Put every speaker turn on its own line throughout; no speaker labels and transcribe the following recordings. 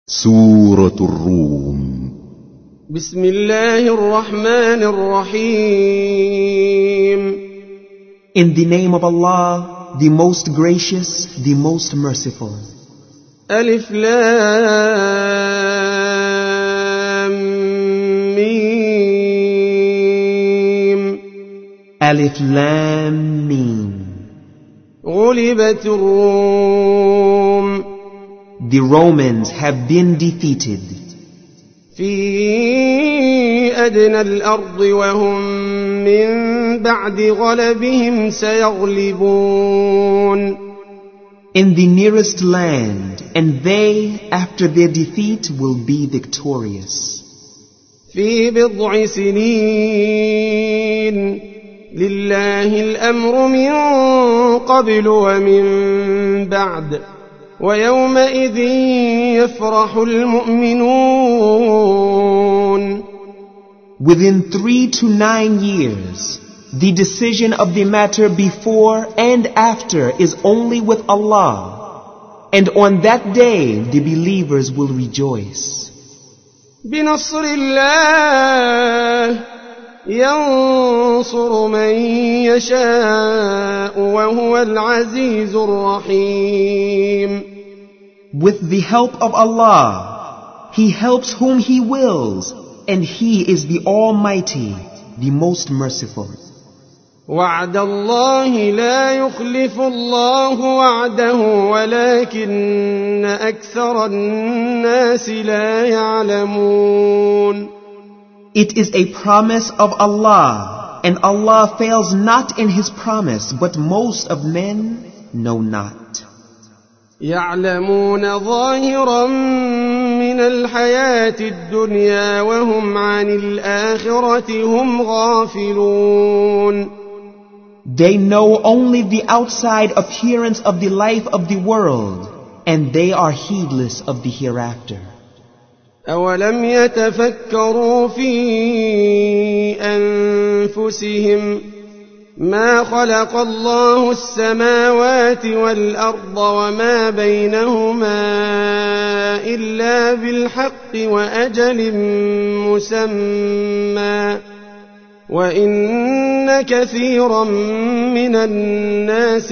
سورة الروم.
بسم الله الرحمن الرحيم.
In the name of Allah, the most gracious, the most merciful.
ألف لام ميم.
Alif Lam Mim.
غلبت الروم.
The Romans have been defeated.
في أدنى الأرض وهم من بعد غلبهم سيغلبون.
In the nearest land, and they, after their defeat, will be victorious.
في بضع سنين لله الأمر من قبل ومن بعد ويومئذ يفرح المؤمنون.
Within 3 to 9 years, the decision of the matter before and after is only with Allah. And on that day, the believers will rejoice.
بنصر الله ينصر من يشاء وهو العزيز الرحيم.
With the help of Allah, He helps whom He wills, and He is the Almighty, the most merciful.
وعد الله لا يخلف الله وعده ولكن أكثر الناس لا يعلمون.
It is a promise of Allah, and Allah fails not in His promise, but most of men know not.
يعلمون ظاهرا من الحياة الدنيا وهم عن الآخرة هم غافلون.
They know only the outside appearance of the life of the world, and they are heedless of the hereafter.
أولم يتفكروا في أنفسهم ما خلق الله السماوات والأرض وما بينهما إلا بالحق وأجل مسمى وإن كثيرا من الناس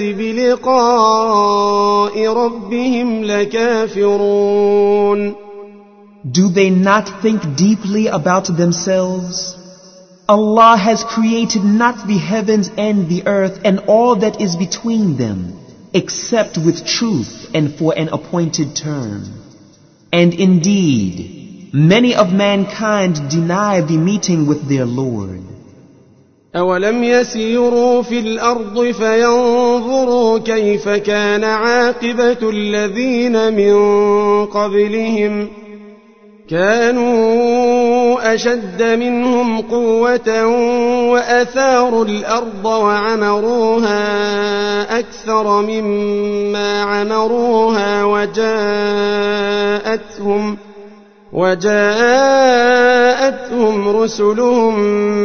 بلقاء ربهم لكافرون.
Do they not think deeply about themselves? Allah has created not the heavens and the earth and all that is between them, except with truth and for an appointed term. And indeed, many of mankind deny the meeting with their Lord.
أولم يسيروا في الأرض فينظروا كيف كان عاقبة الذين من قبلهم كانوا أشد منهم قوة وأثاروا الأرض وعمروها أكثر مما عمروها وجاءتهم رسلهم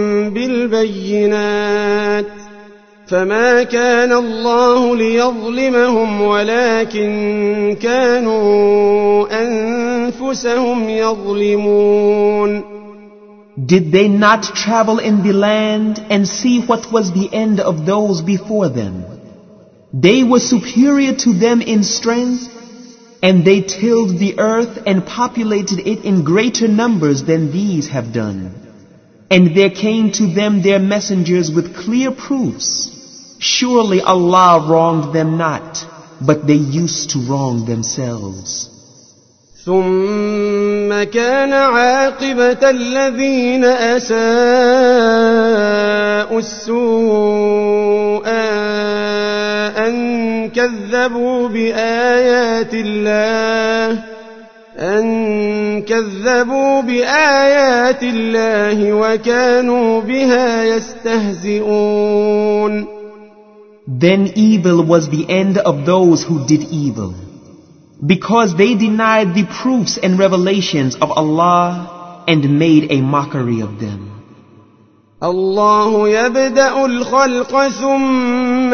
بالبينات فما كان الله ليظلمهم ولكن كانوا أنفسهم يظلمون.
Did they not travel in the land and see what was the end of those before them? They were superior to them in strength, and they tilled the earth and populated it in greater numbers than these have done. And there came to them their messengers with clear proofs. Surely Allah wronged them not, but they used to wrong themselves.
ثم كان عاقبة الذين أساءوا السوء أن كذبوا بآيات الله وكانوا بها يستهزئون.
Then evil was the end of those who did evil, because they denied the proofs and revelations of Allah and made a mockery of them.
الله يبدأ الخلق ثم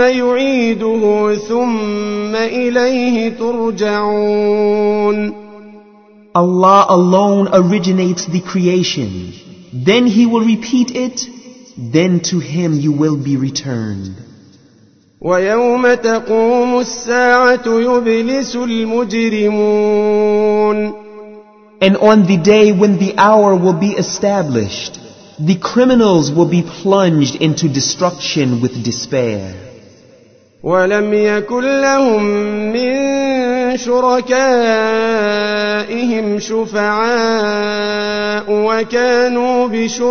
يعيده ثم إليه ترجعون.
Allah alone originates the creation. Then He will repeat it. Then to Him you will be returned.
ويوم تقوم الساعة يبلس المجرمون.
And on the day when the hour will be established, the criminals will be plunged into destruction with despair.
ولم يكن لهم من شركائهم شفعاء وكانوا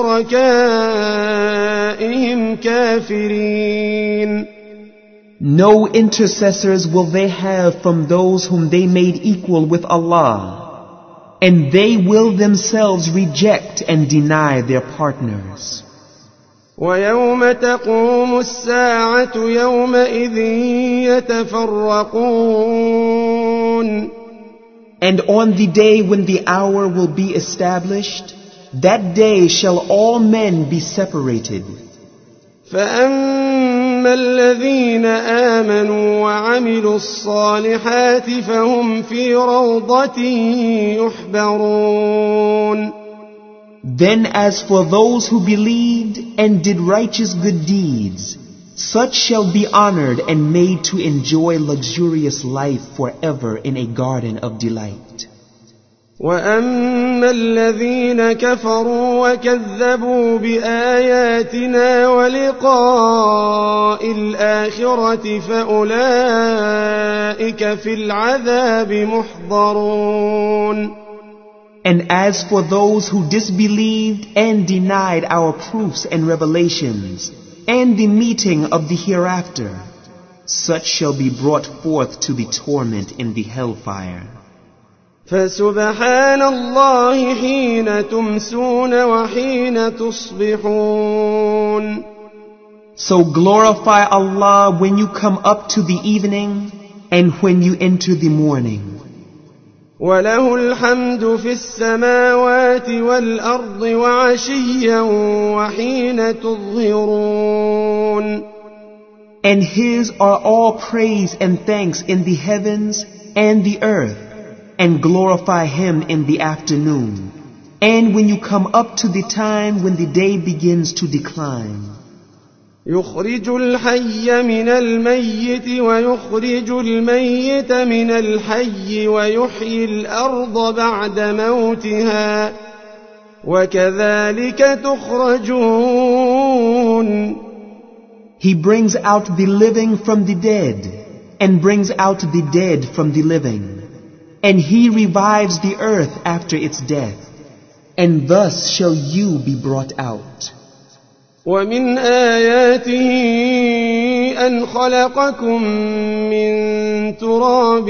بشركائهم كافرين.
No intercessors will they have from those whom they made equal with Allah, and they will themselves reject and deny their partners.
ويوم تقوم الساعة يومئذ يتفرقون.
And on the day when the hour will be established, that day shall all men be separated.
فأما الذين آمنوا وعملوا الصالحات فهم في روضة يحبرون.
Then as for those who believed and did righteous good deeds, such shall be honored and made to enjoy luxurious life forever in a garden of delight.
وأما الذين كفروا وكذبوا بآياتنا ولقاء الآخرة فأولئك في العذاب محضرون.
And as for those who disbelieved and denied our proofs and revelations, and the meeting of the hereafter, such shall be brought forth to the torment in the hellfire.
فسبحان الله حين تمسون وحين تصبحون.
So glorify Allah when you come up to the evening and when you enter the morning.
وله الحمد في السماوات والأرض وعشيا وحين تظهرون.
And His are all praise and thanks in the heavens and the earth, and glorify Him in the afternoon, and when you come up to the time when the day begins to decline.
يخرج الحي من الميت ويخرج الميت من الحي ويحيي الأرض بعد موتها وكذلك تخرجون.
He brings out the living from the dead and brings out the dead from the living, and He revives the earth after its death, and thus shall you be brought out.
ومن آياته أن خلقكم من تراب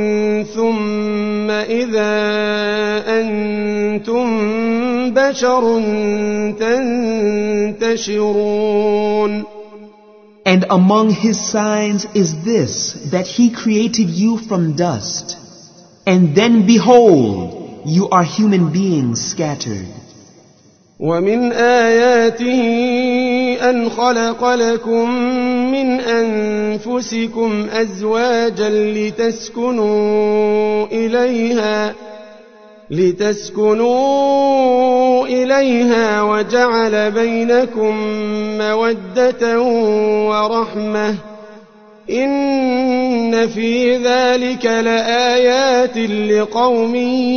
ثم إذا أنتم بشر تنتشرون.
And among His signs is this, that He created you from dust, and then behold, you are human beings scattered.
ومن آياته أن خلق لكم من أنفسكم أزواجا لتسكنوا إليها وجعل بينكم مودة ورحمة إن في ذلك لآيات لقوم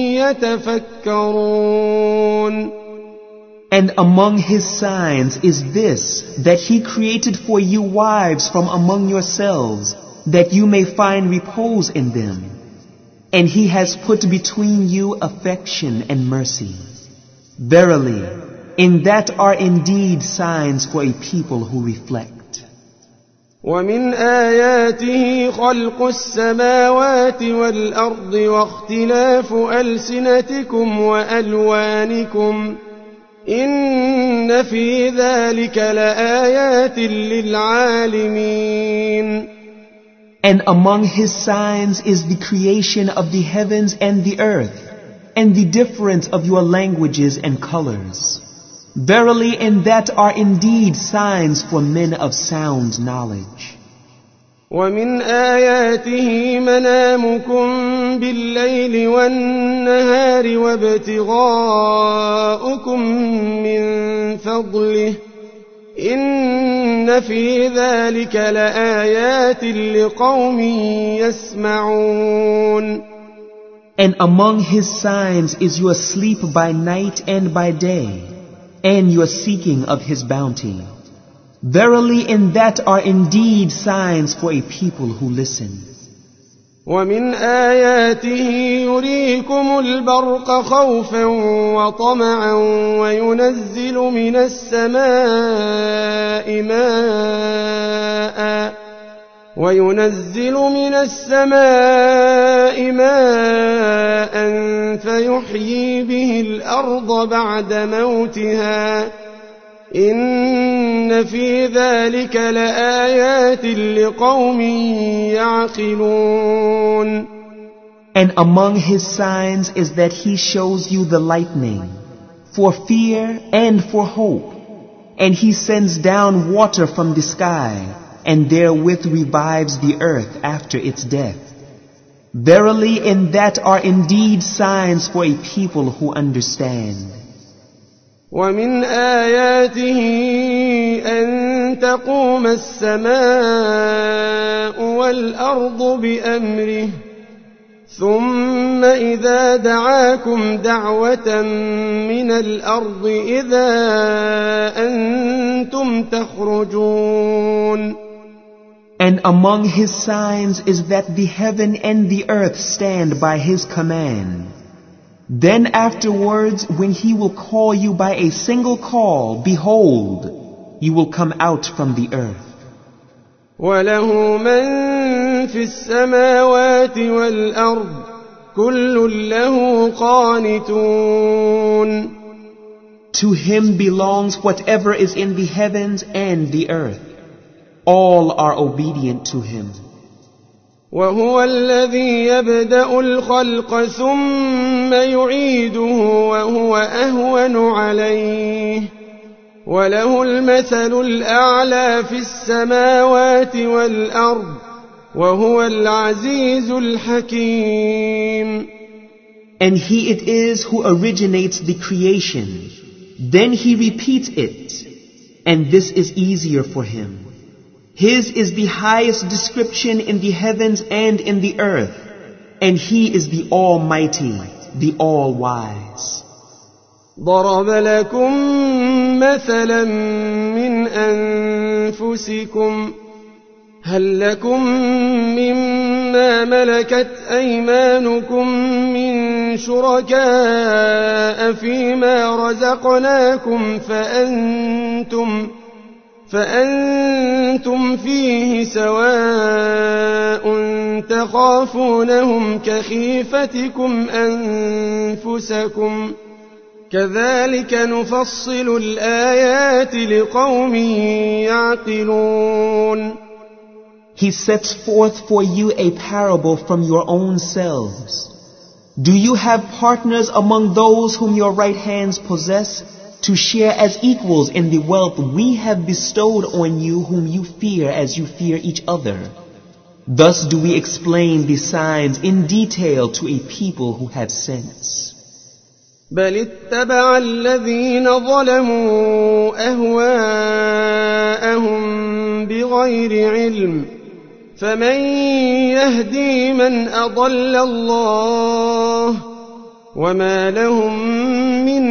يتفكرون.
And among His signs is this, that He created for you wives from among yourselves, that you may find repose in them. And He has put between you affection and mercy. Verily, in that are indeed signs for a people who reflect.
ومن آياته خلق السماوات والأرض واختلاف ألسنتكم وألوانكم إن في ذلك لآيات للعالمين.
And among His signs is the creation of the heavens and the earth, and the difference of your languages and colors. Verily in that are indeed signs for men of sound knowledge.
ومن آياته منامكم بالليل والنهار وابتغاؤكم من فضله إن في ذلك لآيات لقوم يسمعون.
And among his signs is your sleep by night and by day, and your seeking of his bounty. Verily in that are indeed signs for a people who listen.
ومن آياته يريكم البرق خوفا وطمعا وينزل من السماء ماء فيحيي به الأرض بعد موتها إن في ذلك لآيات لقوم يعقلون.
And among his signs is that he shows you the lightning, for fear and for hope, and he sends down water from the sky, and therewith revives the earth after its death. Verily in that are indeed signs for a people who understand.
ومن آياته أن تقوم السماء والأرض بأمره ثم إذا دعاكم دعوة من الأرض إذا أنتم تخرجون.
And among his signs is that the heaven and the earth stand by his command. Then afterwards, when he will call you by a single call, behold, you will come out from the earth.
وله من في السماوات والأرض كل له قانتون.
To him belongs whatever is in the heavens and the earth. All are obedient to him.
وهو الذي يبدأ الخلق ثم يعيده وهو أهون عليه وله المثل الأعلى في السماوات والأرض وهو العزيز الحكيم.
And he it is who originates the creation. Then he repeats it, and this is easier for him. His is the highest description in the heavens and in the earth, and he is the Almighty, the All-Wise.
ضرب لكم مثلا من أنفسكم هل لكم مما ملكت أيمانكم من شركاء فيما رزقناكم فأنتم فيه سواء تخافونهم كخيفتكم أنفسكم كذلك نفصل الآيات لقوم يعقلون.
He sets forth for you a parable from your own selves. Do you have partners among those whom your right hands possess to share as equals in the wealth we have bestowed on you whom you fear as you fear each other? Thus do we explain the signs in detail to a people who have sense.
بل اتبع الذين ظلموا أهواءهم بغير علم فمن يهدي من أضل الله وما لهم من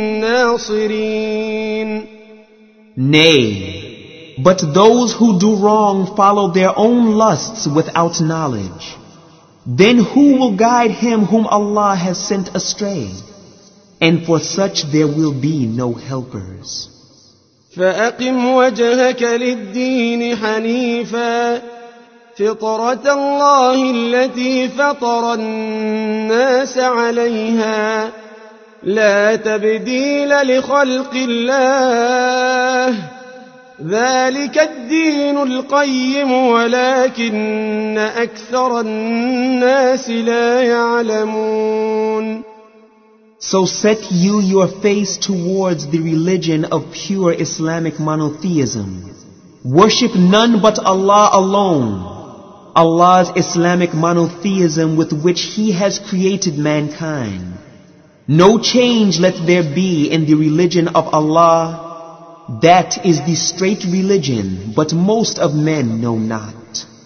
ناصرين.
Nay, but those who do wrong follow their own lusts without knowledge. Then who will guide him whom Allah has sent astray? And for such there will be no helpers.
فأقم وجهك للدين حنيفا فطرة الله التي فطر الناس عليها لا تبديل لخلق الله ذلك الدين القيم ولكن أكثر الناس لا يعلمون.
So set you your face towards the religion of pure Islamic monotheism. Worship none but Allah alone. Allah's Islamic monotheism with which He has created mankind. No change let there be in the religion of Allah. That is the straight religion, but most of men know not.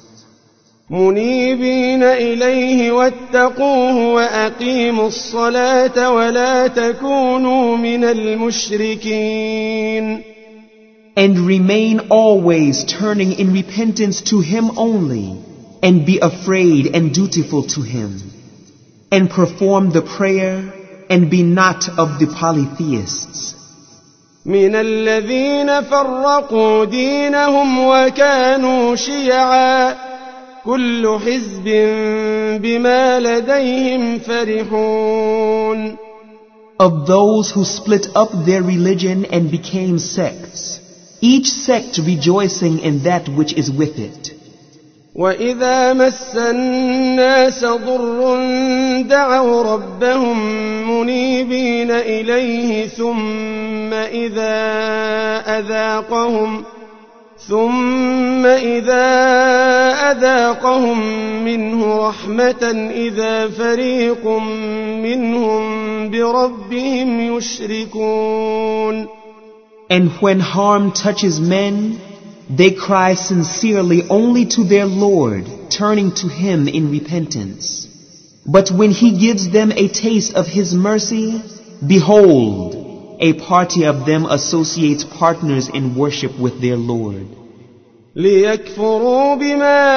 منيبين إليه واتقوه وأقيموا الصلاة ولا تكونوا من المشركين.
And remain always turning in repentance to Him only, and be afraid and dutiful to Him, and perform the prayer, and be not of the polytheists.
من الذين فرقوا دينهم وكانوا شيعا كل حزب بما لديهم فرحون.
Of those who split up their religion and became sects, each sect rejoicing in that which is with it.
وإذا مس الناس ضر دعوا ربهم منيبين إليه ثم إذا أذاقهم منه رحمة إذا فريق منهم بربهم يشركون.
And when harm touches men, they cry sincerely only to their Lord, turning to Him in repentance. But when He gives them a taste of His mercy, behold, a party of them associates partners in worship with their Lord.
ليكفروا بما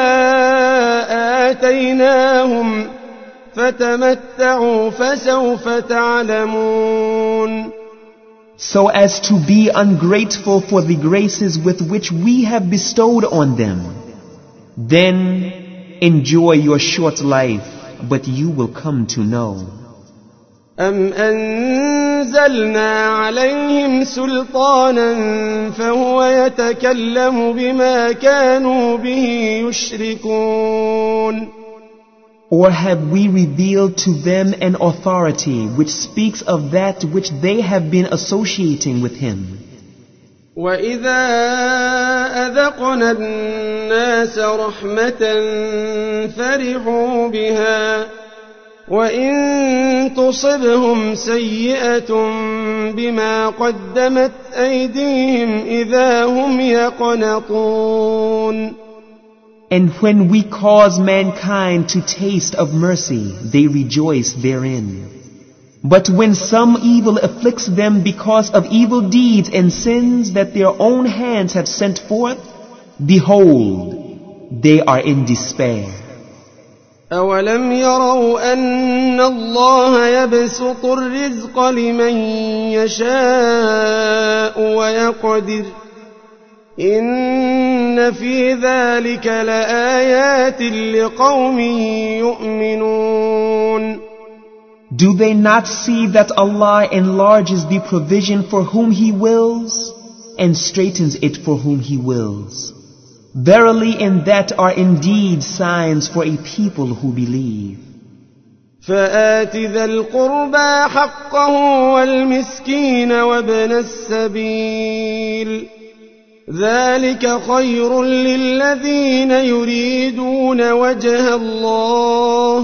آتيناهم فتمتعوا فسوف تعلمون.
So as to be ungrateful for the graces with which we have bestowed on them. Then enjoy your short life, but you will come to know.
أم أنزلنا عليهم سلطانا فهو يتكلم بما كانوا به يشركون.
Or have we revealed to them an authority which speaks of that which they have been associating with Him?
وَإِذَا أَذَقْنَا النَّاسَ رَحْمَةً فَرِحُوا بِهَا وَإِن تُصِبْهُمْ سَيِّئَةٌ بِمَا قَدَّمَتْ أَيْدِيهِمْ إِذَا هُمْ يَقْنَطُونَ.
And when we cause mankind to taste of mercy, they rejoice therein. But when some evil afflicts them because of evil deeds and sins that their own hands have sent forth, behold, they are in despair.
أَوَلَمْ يَرَوْا أَنَّ اللَّهَ يَبْسُطُ الرِّزْقَ لِمَن يَشَاءُ وَيَقْدِرُ إِنَّ فِي ذَلِكَ لَآيَاتٍ لِقَوْمٍ يُؤْمِنُونَ.
Do they not see that Allah enlarges the provision for whom He wills and straightens it for whom He wills? Verily in that are indeed signs for a people who believe.
فآت ذا القربى حقه والمسكين وابن السبيل ذلك خير للذين يريدون وجه الله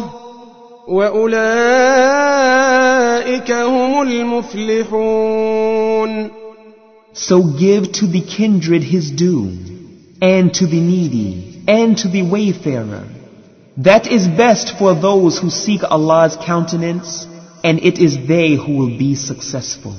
وأولئك هم المفلحون.
So give to the kindred his due, and to the needy, and to the wayfarer. That is best for those who seek Allah's countenance, and it is they who will be successful.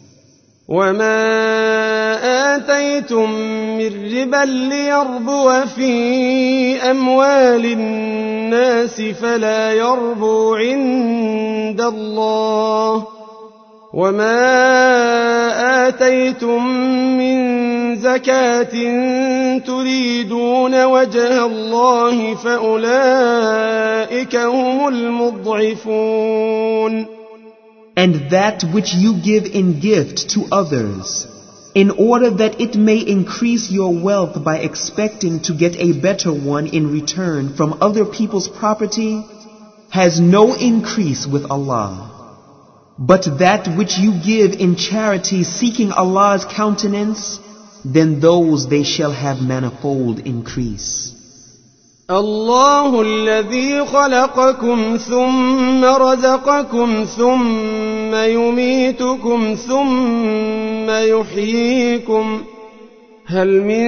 وَمَا آتَيْتُم مِّن رِّبًا لِّيَرْبُوَ فِي أَمْوَالِ النَّاسِ فَلَا يَرْبُو عِندَ اللَّهِ وَمَا آتَيْتُم مِّن زَكَاةٍ تُرِيدُونَ وَجْهَ اللَّهِ فَأُولَئِكَ هُمُ الْمُضْعِفُونَ.
And that which you give in gift to others, in order that it may increase your wealth by expecting to get a better one in return from other people's property, has no increase with Allah. But that which you give in charity seeking Allah's countenance, then those they shall have manifold increase.
الله الذي خلقكم ثم رزقكم ثم يميتكم ثم يحييكم هل من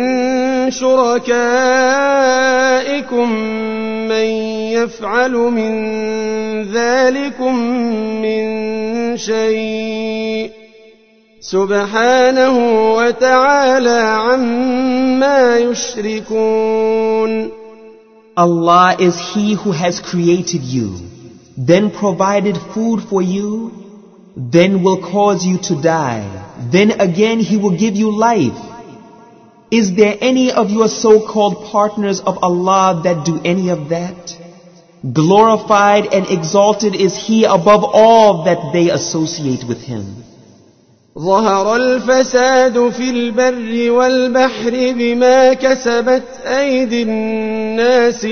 شركائكم من يفعل من ذلكم من شيء سبحانه وتعالى عما يشركون.
Allah is He who has created you, then provided food for you, then will cause you to die, then again He will give you life. Is there any of your so-called partners of Allah that do any of that? Glorified and exalted is He above all that they associate with Him.
ظهر الفساد في البر والبحر بما كسبت أيدي الناس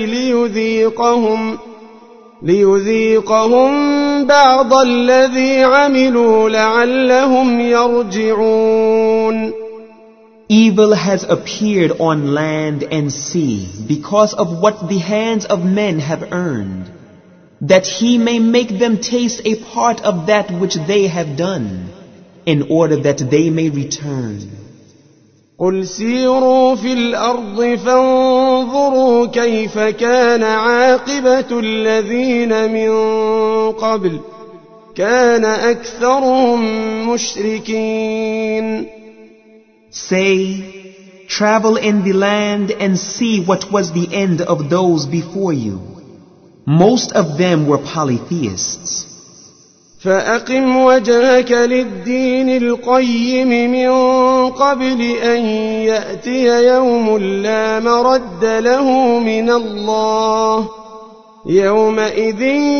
ليذيقهم بعض الذي عملوا لعلهم يرجعون.
Evil has appeared on land and sea because of what the hands of men have earned, that He may make them taste a part of that which they have done, in order that they may return.
قل سيروا في الأرض فانظروا كيف كان عاقبة الذين من قبل كان أكثرهم مشركين.
Say, travel in the land and see what was the end of those before you. Most of them were polytheists.
فأقم وجهك للدين القيم من قبل أن يأتي يوم لا مرد له من الله يومئذ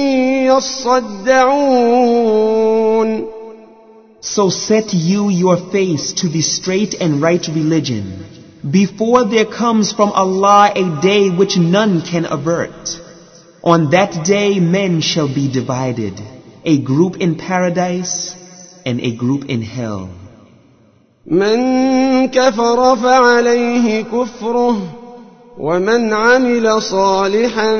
يصدعون.
So set you your face to the straight and right religion, before there comes from Allah a day which none can avert. On that day men shall be divided, a group in paradise and a group in hell.
من كفر فعليه كفره ومن عمل صالحا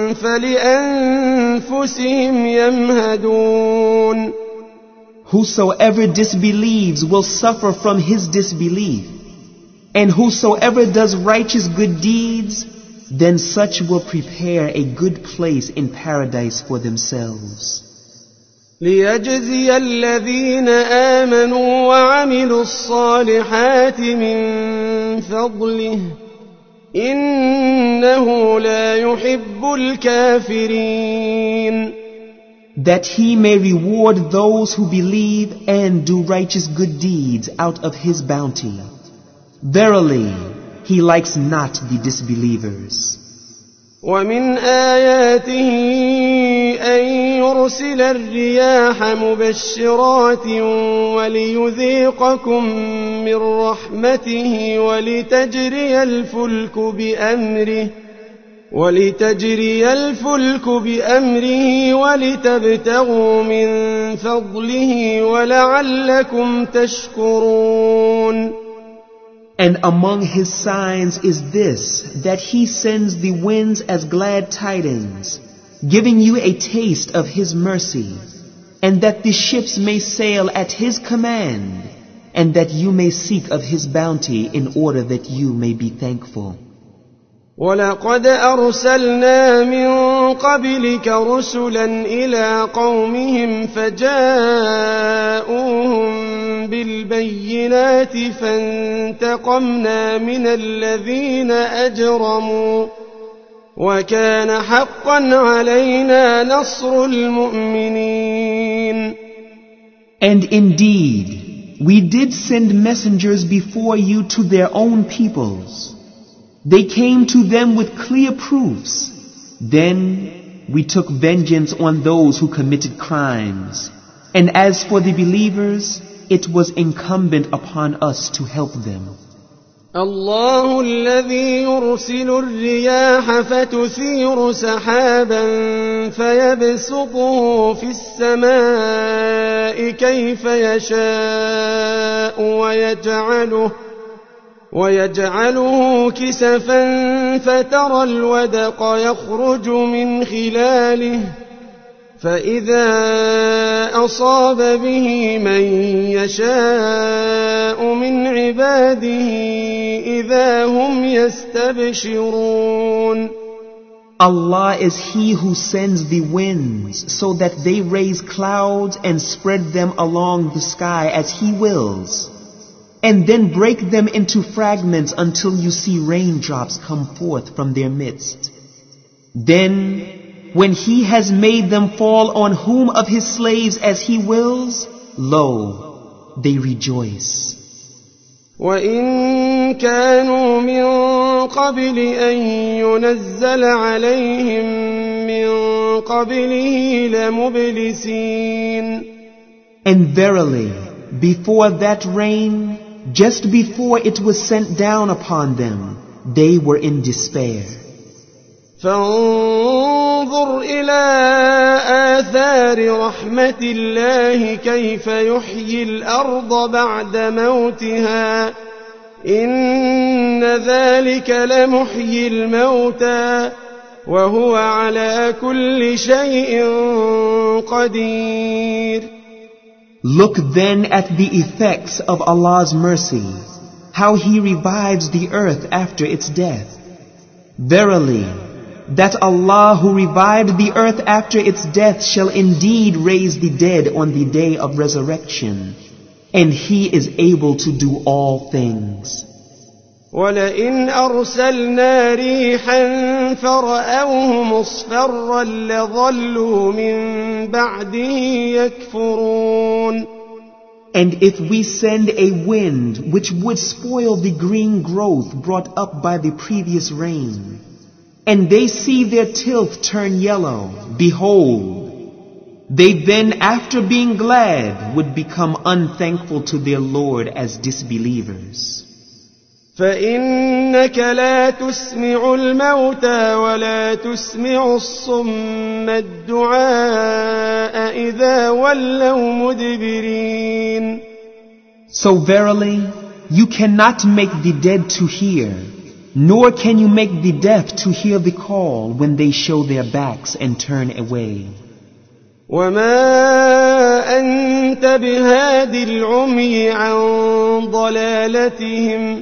فلأنفسهم يمهدون.
Whosoever disbelieves will suffer from his disbelief, and whosoever does righteous good deeds, then such will prepare a good place in paradise for themselves.
ليجزي الذين آمنوا وعملوا الصالحات من فضله إنه لا يحب الكافرين.
That He may reward those who believe and do righteous good deeds out of His bounty. Verily, He likes not the disbelievers.
ومن آياته أن يرسل الرياح مبشرات وليذيقكم من رحمته ولتجري الفلك بأمره ولتبتغوا من فضله ولعلكم تشكرون.
And among His signs is this, that He sends the winds as glad tidings, giving you a taste of His mercy, and that the ships may sail at His command, and that you may seek of His bounty in order that you may be thankful.
ولقد أرسلنا من قبلك رسلا إلى قومهم فجاءوهم بالبينات فانتقمنا من الذين أجرموا وكان حقا علينا نصر المؤمنين.
And indeed, we did send messengers before you to their own peoples. They came to them with clear proofs. Then we took vengeance on those who committed crimes. And as for the believers, it was incumbent upon us to help them.
الله الذي يرسل الرياح فتثير سحابا فيبسطه في السماء كيف يشاء ويجعله كسفا فترى الودق يخرج من خلاله فإذا أصاب به من يشاء من عباده إذا هم يستبشرون.
Allah is He who sends the winds so that they raise clouds and spread them along the sky as He wills, and then break them into fragments until you see raindrops come forth from their midst. Then, when He has made them fall on whom of His slaves as He wills, lo, they rejoice.
وَإِن كَانُوا مِن قَبْلِ أَن يُنَزَّلَ عَلَيْهِم مِّن قَبْلِهِ لَمُبْلِسِينَ.
And verily, before that rain, just before it was sent down upon them, they were in despair.
فانظر إلى آثار رحمة الله كيف يحيي الأرض بعد موتها إن ذلك لمحيي الموتى وهو على كل شيء قدير.
Look then at the effects of Allah's mercy, how He revives the earth after its death. Verily, that Allah who revived the earth after its death shall indeed raise the dead on the day of resurrection, and He is able to do all things.
وَلَئِنْ أَرْسَلْنَا رِيحًا فَرَأَوْهُ مُصْفَرًّا لَظَلُّوا مِنْ بَعْدِهِ يَكْفُرُونَ.
And if we send a wind which would spoil the green growth brought up by the previous rain, and they see their tilth turn yellow, behold, they then after being glad would become unthankful to their Lord as disbelievers.
فإنك لا تسمع الموتى ولا تسمع الصم الدعاء إذا ولوا مدبرين.
So verily, you cannot make the dead to hear, nor can you make the deaf to hear the call when they show their backs and turn away.
وما أنت بهاد العمي عن ضلالتهم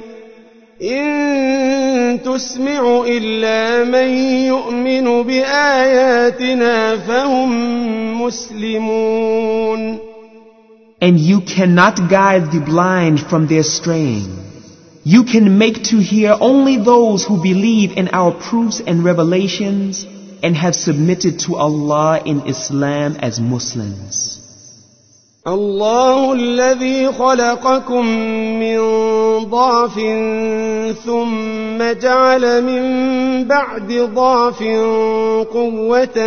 إن تسمع إلا من يؤمن بآياتنا فهم مسلمون.
And you cannot guide the blind from their straying. You can make to hear only those who believe in our proofs and revelations and have submitted to Allah in Islam as Muslims.
الله الذي خلقكم من ضعف ثم جعل من بعد ضعف قوة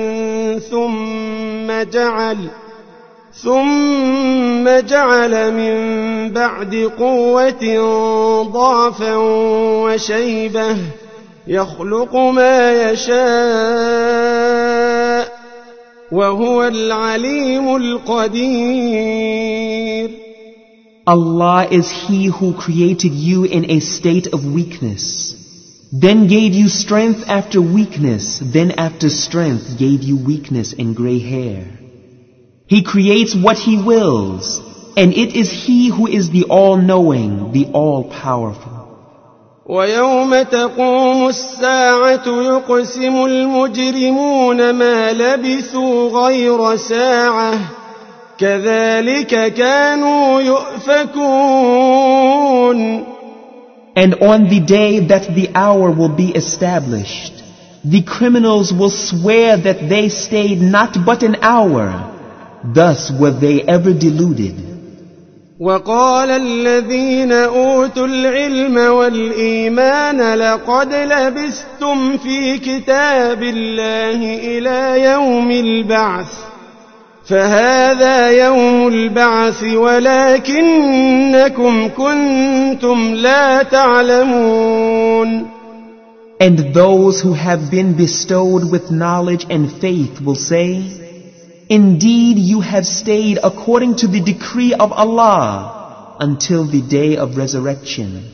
ثم جعل من بعد قوة ضعفا وشيبة يخلق ما يشاء وهو العليم القدير.
Allah is He who created you in a state of weakness, then gave you strength after weakness, then after strength gave you weakness and gray hair. He creates what He wills, and it is He who is the all-knowing, the all-powerful.
ويوم تقوم الساعة يقسم المجرمون ما لبثوا غير ساعة كذلك كانوا يؤفكون.
And on the day that the hour will be established, the criminals will swear that they stayed not but an hour. Thus were they ever deluded.
وقال الذين أوتوا العلم والإيمان لقد لبثتم في كتاب الله إلى يوم البعث فهذا يوم البعث ولكنكم كنتم لا تعلمون.
And those who have been bestowed with knowledge and faith will say, indeed, you have stayed according to the decree of Allah until the day of resurrection.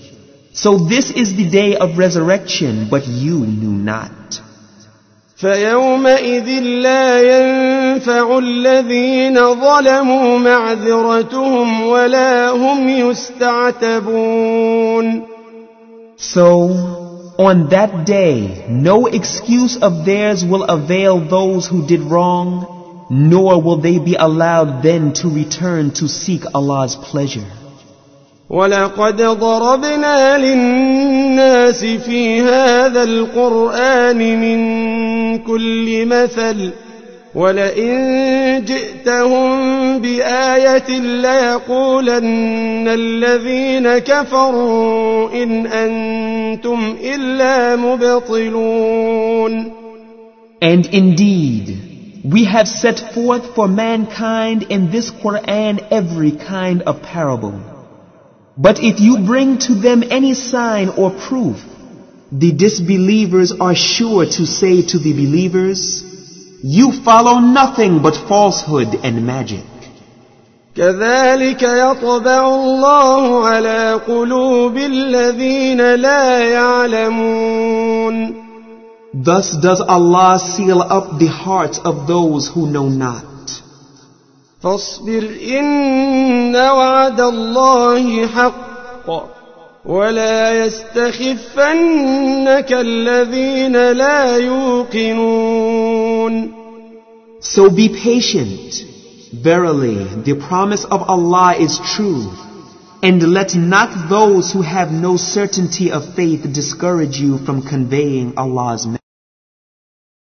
So this is the day of resurrection, but you knew not.
فيومئذ لا ينفع الذين ظلموا معذرتهم ولا هم يستعتبون.
So, on that day, no excuse of theirs will avail those who did wrong, nor will they be allowed then to return to seek Allah's pleasure.
ولقد ضربنا للناس في هذا القرآن من كل مثل ولئن جئتهم بآية ليقولن الذين كفروا إن أنتم إلا مبطلون.
And indeed, we have set forth for mankind in this Quran every kind of parable. But if you bring to them any sign or proof, the disbelievers are sure to say to the believers, you follow nothing but falsehood and magic.
كذلك يطبع الله على قلوب الذين لا يعلمون.
Thus does Allah seal up the hearts of those who know not.
فاصبر إن وعد الله حق ولا يستخفنك الذين لا يوقنون.
So be patient. Verily, the promise of Allah is true. And let not those who have no certainty of faith discourage you from conveying Allah's message.